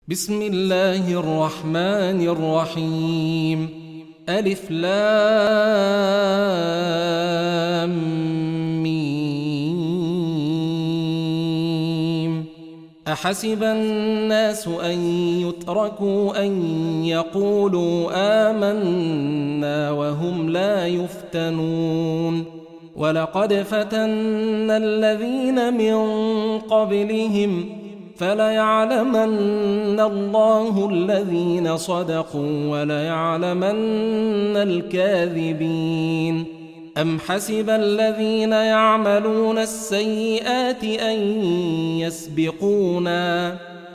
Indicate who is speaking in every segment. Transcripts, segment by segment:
Speaker 1: بسم الله الرحمن الرحيم. ألف لام ميم. أحسب الناس أن يتركوا أن يقولوا آمنا وهم لا يفتنون. ولقد فتنا الذين من قبلهم فليعلمن الله الذين صدقوا وليعلمن الكاذبين. أم حسب الذين يعملون السيئات أن يسبقونا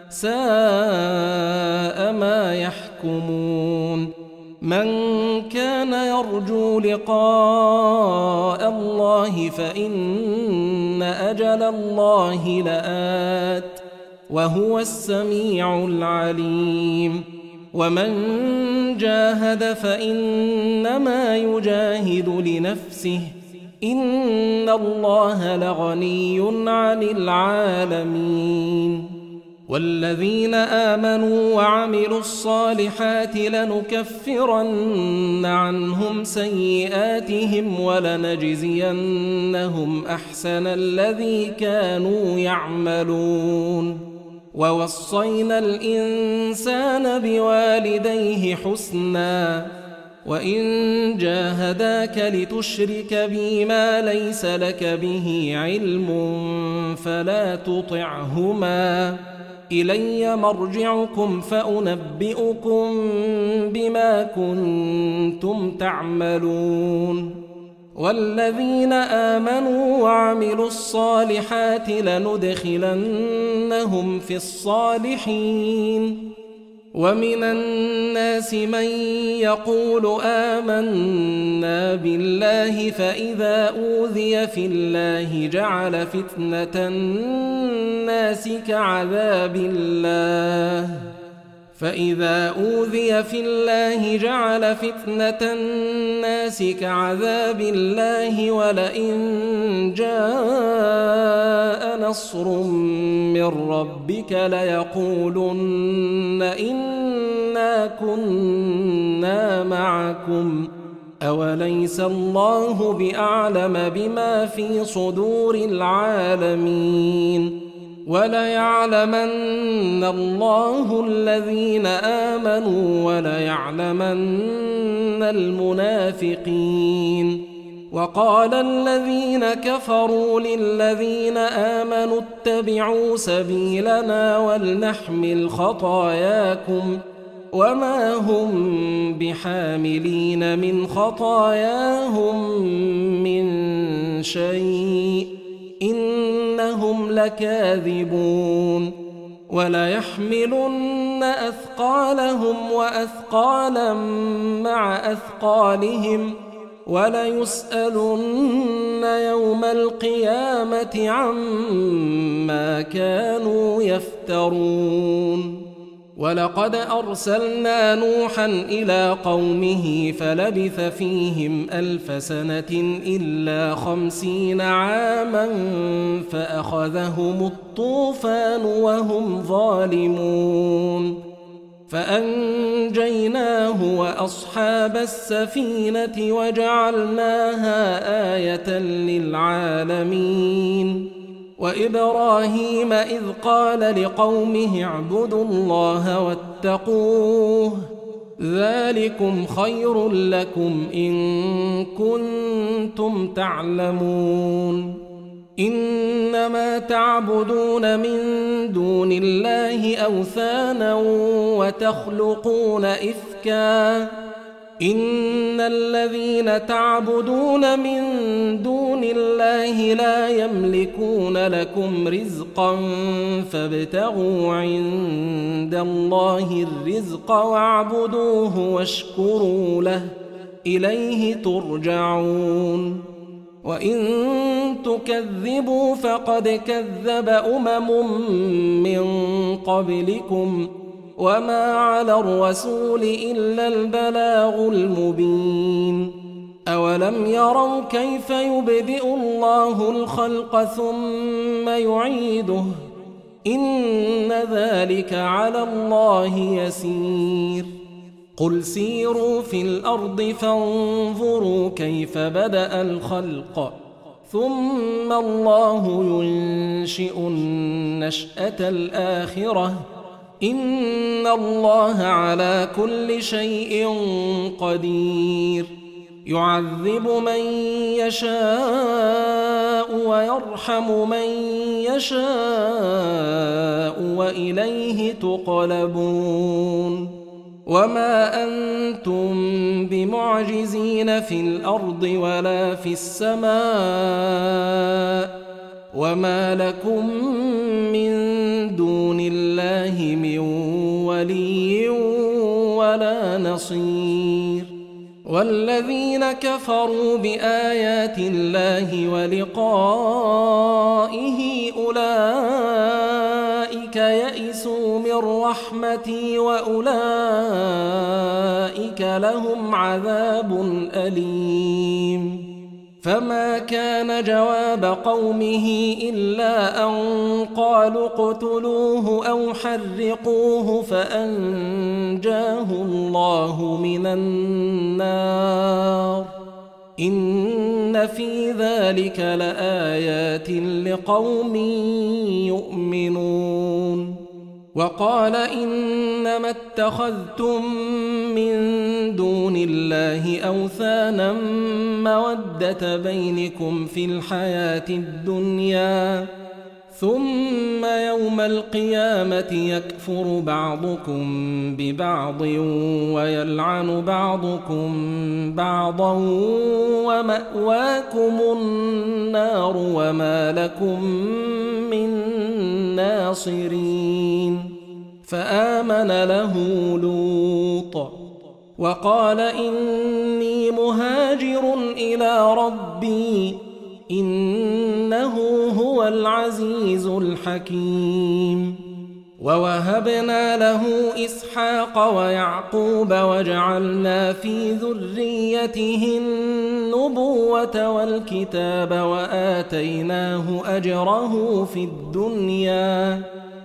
Speaker 1: ساء ما يحكمون. من كان يرجو لقاء الله فإن أجل الله لآت وهو السميع العليم. ومن جاهد فإنما يجاهد لنفسه إن الله لغني عن العالمين. والذين آمنوا وعملوا الصالحات لنكفرن عنهم سيئاتهم ولنجزينهم أحسن الذي كانوا يعملون. ووصينا الإنسان بوالديه حسنا وإن جاهداك لتشرك بي ما ليس لك به علم فلا تطعهما إلي مرجعكم فأنبئكم بما كنتم تعملون. والذين آمنوا وعملوا الصالحات لندخلنهم في الصالحين. ومن الناس من يقول آمنا بالله فإذا أوذي في الله جعل فتنة الناس كعذاب الله ولئن جاء نصر من ربك ليقولن إنا كنا معكم أوليس الله بأعلم بما في صدور العالمين. وليعلمن الله الذين آمنوا وليعلمن المنافقين. وقال الذين كفروا للذين آمنوا اتبعوا سبيلنا ولنحمل خطاياكم وما هم بحاملين من خطاياهم من شيء إنهم لكاذبون. وليحملن أثقالهم وأثقالا مع أثقالهم وليسألن يوم القيامة عما كانوا يفترون. ولقد أرسلنا نوحا إلى قومه فلبث فيهم 1000 سنة إلا 50 عاما فأخذهم الطوفان وهم ظالمون فأنجيناه وأصحاب السفينة وجعلناها آية للعالمين. وإبراهيم إذ قال لقومه اعبدوا الله واتقوه ذلكم خير لكم إن كنتم تعلمون. إنما تعبدون من دون الله أوثانا وتخلقون إفكا إن الذين تعبدون من دون الله لا يملكون لكم رزقا فابتغوا عند الله الرزق واعبدوه واشكروا له إليه ترجعون. وإن تكذبوا فقد كذب من قبلكم وما على الرسول إلا البلاغ المبين. أولم يروا كيف يبدئ الله الخلق ثم يعيده إن ذلك على الله يسير قل سيروا في الأرض فانظروا كيف بدأ الخلق ثم الله ينشئ النشأة الآخرة إن الله على كل شيء قدير يعذب من يشاء ويرحم من يشاء وإليه تقلبون وما أنتم بمعجزين في الأرض ولا في السماء وما لكم من دون الله من ولي ولا نصير والذين كفروا بآيات الله ولقائه أولئك يئسوا من رحمتي وأولئك لهم عذاب أليم فما كان جواب قومه إلا أن قالوا اقتلوه أو حرقوه فأنجاه الله من النار إن في ذلك لآيات لقوم يؤمنون وقال إنما اتخذتم من دون الله أوثانا مودة بينكم في الحياة الدنيا ثم يوم القيامة يكفر بعضكم ببعض ويلعن بعضكم بعضا ومأواكم النار وما لكم من ناصرين فآمن له لوط وقال إني مهاجر إلى ربي إنه هو العزيز الحكيم ووهبنا له إسحاق ويعقوب وجعلنا في ذريته النبوة والكتاب وآتيناه أجره في الدنيا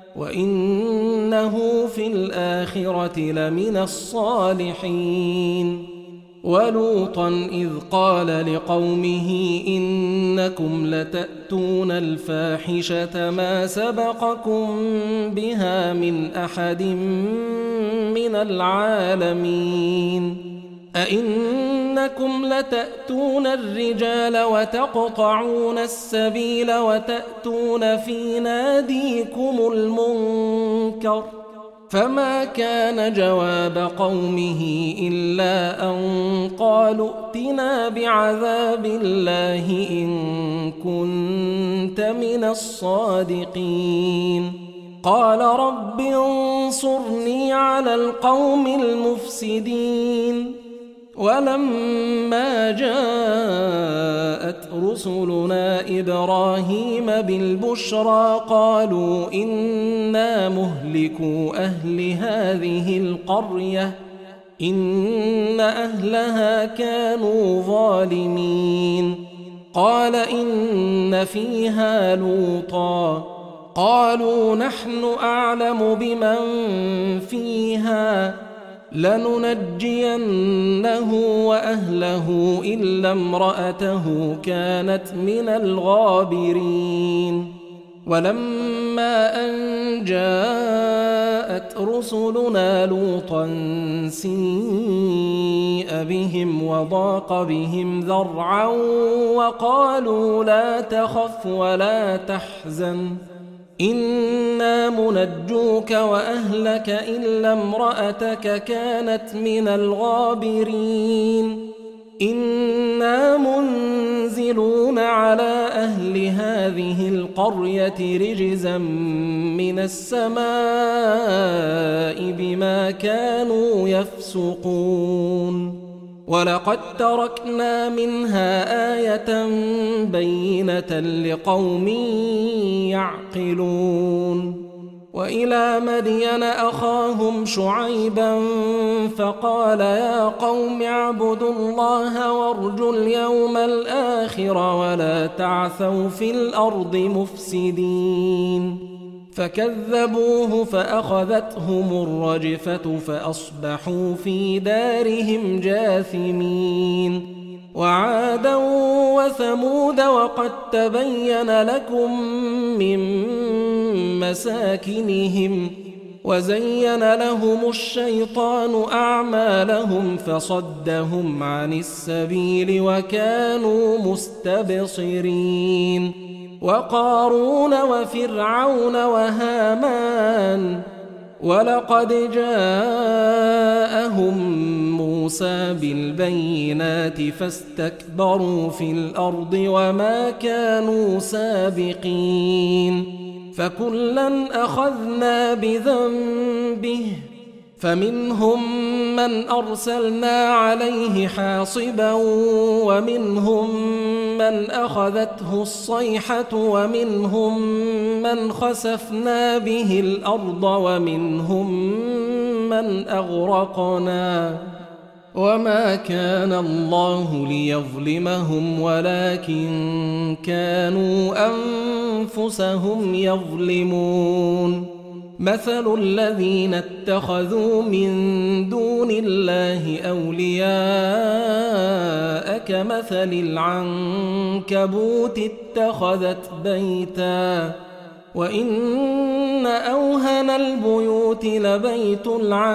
Speaker 1: وإنه في الآخرة لمن الصالحين ولوطا إذ قال لقومه إنكم لتأتون الفاحشة ما سبقكم بها من أحد من العالمين أئنكم لتأتون الرجال وتقطعون السبيل وتأتون في ناديكم المنكر فما كان جواب قومه إلا أن قالوا ائتنا بعذاب الله إن كنت من الصادقين قال رب انصرني على القوم المفسدين ولما جاءت رسلنا إبراهيم بالبشرى قالوا إنا مهلكو أهل هذه القرية إن أهلها كانوا ظالمين قال إن فيها لوطا قالوا نحن أعلم بمن فيها لننجينه وأهله إلا امرأته كانت من الغابرين ولما أن جاءت رسلنا لوطا سيء بهم وضاق بهم ذرعا وقالوا لا تخف ولا تحزن إنا منجوك وأهلك إلا امرأتك كانت من الغابرين إنا منزلون على أهل هذه القرية رجزا من السماء بما كانوا يفسقون ولقد تركنا منها آية بينة لقوم يعقلون وإلى مدين أخاهم شعيبا فقال يا قوم اعبدوا الله وارجوا اليوم الآخر ولا تعثوا في الأرض مفسدين فكذبوه فأخذتهم الرجفة فأصبحوا في دارهم جاثمين وعادا وثمود وقد تبين لكم من مساكنهم وزين لهم الشيطان أعمالهم فصدهم عن السبيل وكانوا مستبصرين وقارون وفرعون وهامان ولقد جاءهم موسى بالبينات فاستكبروا في الأرض وما كانوا سابقين فكلا أخذنا بذنبه فمنهم من أرسلنا عليه حاصبا ومنهم من أخذته الصيحة ومنهم من خسفنا به الأرض ومنهم من أغرقنا وما كان الله ليظلمهم ولكن كانوا أنفسهم يظلمون مثل الذين اتخذوا من دون الله أولياء كمثل العنكبوت اتخذت بيتا وإن أوهن البيوت لبيت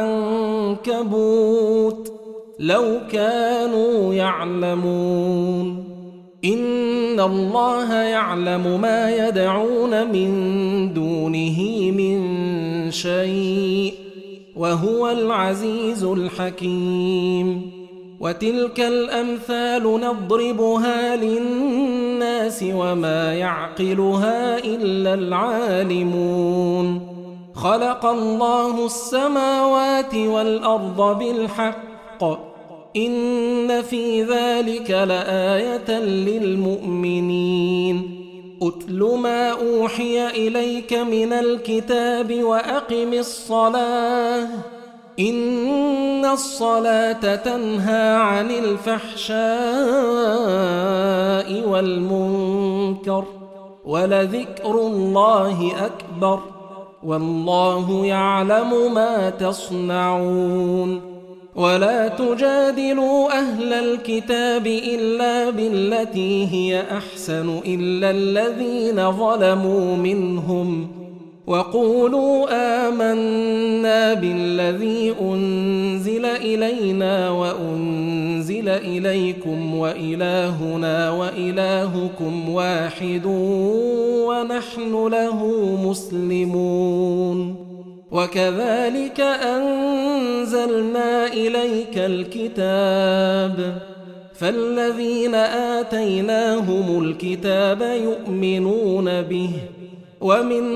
Speaker 1: العنكبوت لو كانوا يعلمون إن الله يعلم ما يدعون من دونه من شيء وهو العزيز الحكيم وتلك الأمثال نضربها للناس وما يعقلها إلا العالمون خلق الله السماوات والأرض بالحق إن في ذلك لآية للمؤمنين أتل ما أوحي إليك من الكتاب وأقم الصلاة إن الصلاة تنهى عن الفحشاء والمنكر ولذكر الله أكبر والله يعلم ما تصنعون ولا تجادلوا أهل الكتاب إلا بالتي هي أحسن إلا الذين ظلموا منهم وقولوا آمنا بالذي أنزل إلينا وأنزل إليكم وإلهنا وإلهكم واحد ونحن له مسلمون وكذلك أنزلنا إليك الكتاب فالذين آتيناهم الكتاب يؤمنون به ومن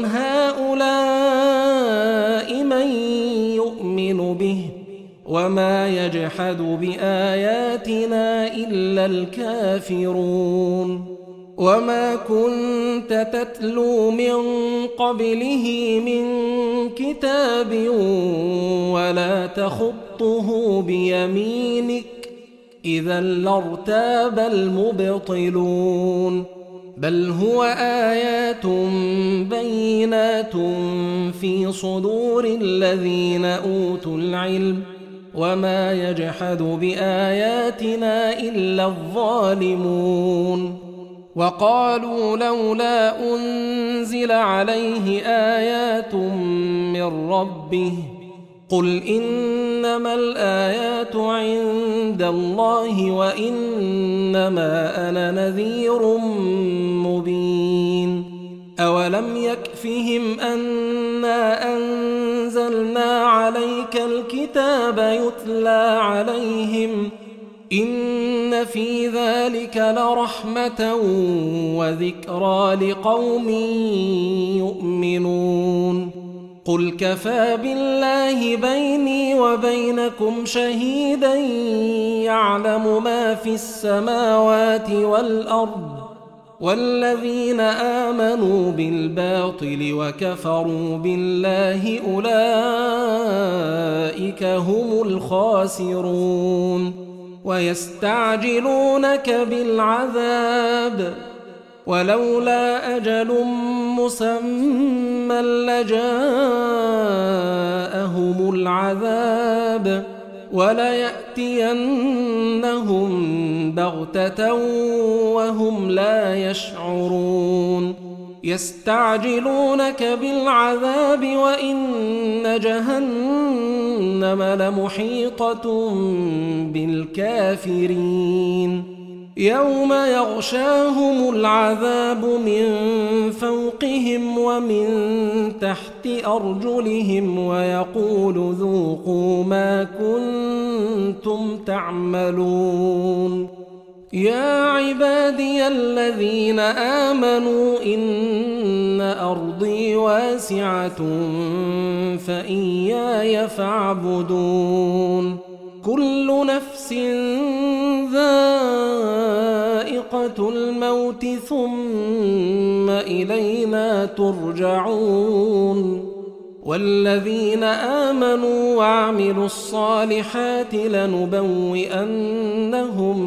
Speaker 1: هؤلاء من يؤمن به وما يجحد بآياتنا إلا الكافرون وما كنت تتلو من قبله من كتاب ولا تخطه بيمينك إذا لارتاب المبطلون بل هو آيات بينات في صدور الذين أوتوا العلم وما يجحد بآياتنا إلا الظالمون وقالوا لولا أنزل عليه آيات من ربه قل إنما الآيات عند الله وإنما أنا نذير مبين أولم يكفهم أنا أنزلنا عليك الكتاب يتلى عليهم إن في ذلك لرحمة وذكرى لقوم يؤمنون قل كفى بالله بيني وبينكم شهيدا يعلم ما في السماوات والأرض والذين آمنوا بالباطل وكفروا بالله أولئك هم الخاسرون ويستعجلونك بالعذاب ولولا أجل مسمى لجاءهم العذاب وليأتينهم بغتة وهم لا يشعرون يستعجلونك بالعذاب وإن جهنم لمحيطة بالكافرين يوم يغشاهم العذاب من فوقهم ومن تحت أرجلهم ويقول ذوقوا ما كنتم تعملون يا عبادي الذين آمنوا إن أرضي واسعة فإياي فاعبدون كل نفس ذائقة الموت ثم إلينا ترجعون والذين آمنوا وعملوا الصالحات لنبوئنهم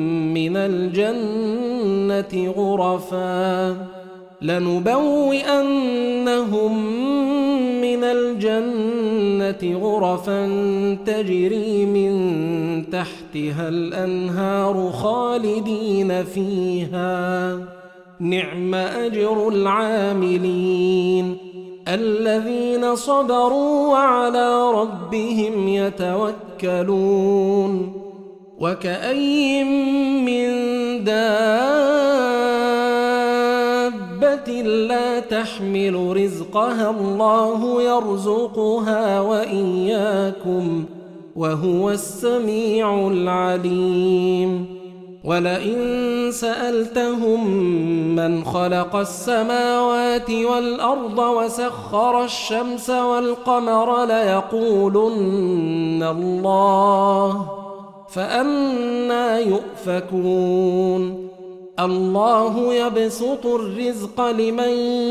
Speaker 1: من الجنة غرفا تجري من تحتها الأنهار خالدين فيها نعم أجر العاملين الذين صبروا وعلى ربهم يتوكلون وكأي من دابة لا تحمل رزقها الله يرزقها وإياكم وهو السميع العليم ولئن سألتهم من خلق السماوات والأرض وسخر الشمس والقمر ليقولن الله فأنى يؤفكون الله يبسط الرزق لمن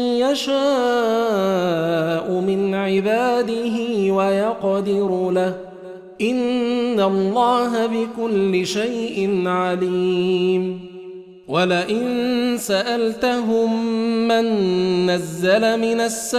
Speaker 1: يشاء من عباده ويقدر له إن الله بكل شيء عليم ولئن سألتهم من نزل من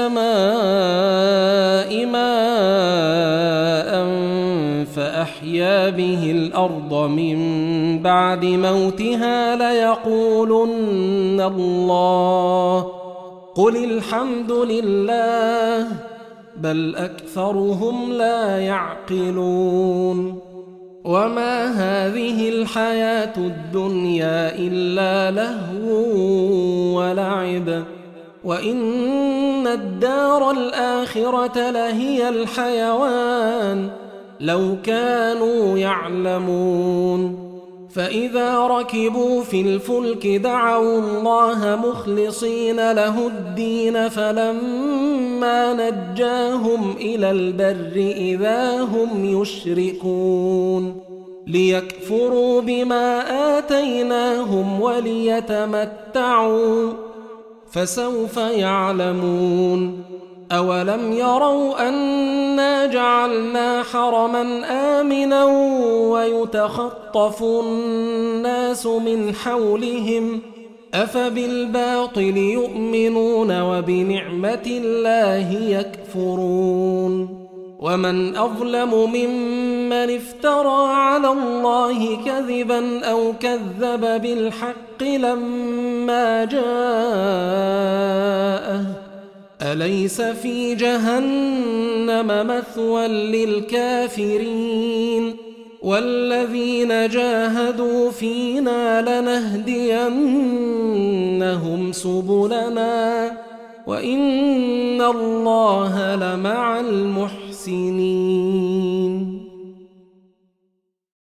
Speaker 1: السماء ماء فأحيا به الأرض من بعد موتها ليقولن الله قل الحمد لله بل أكثرهم لا يعقلون وما هذه الحياة الدنيا إلا لهو ولعب وإن الدار الآخرة لهي الحيوان لو كانوا يعلمون فإذا ركبوا في الفلك دعوا الله مخلصين له الدين فلما نجاهم إلى البر إذا هم يشركون ليكفروا بما آتيناهم وليتمتعوا فسوف يعلمون أولم يروا أنا جعلنا حرما آمنا ويتخطف الناس من حولهم أفبالباطل يؤمنون وبنعمة الله يكفرون ومن أظلم ممن افترى على الله كذبا أو كذب بالحق لما جاءه أليس في جهنم مثوى للكافرين والذين جاهدوا فينا لنهدينهم سبلنا وإن الله لمع المحسنين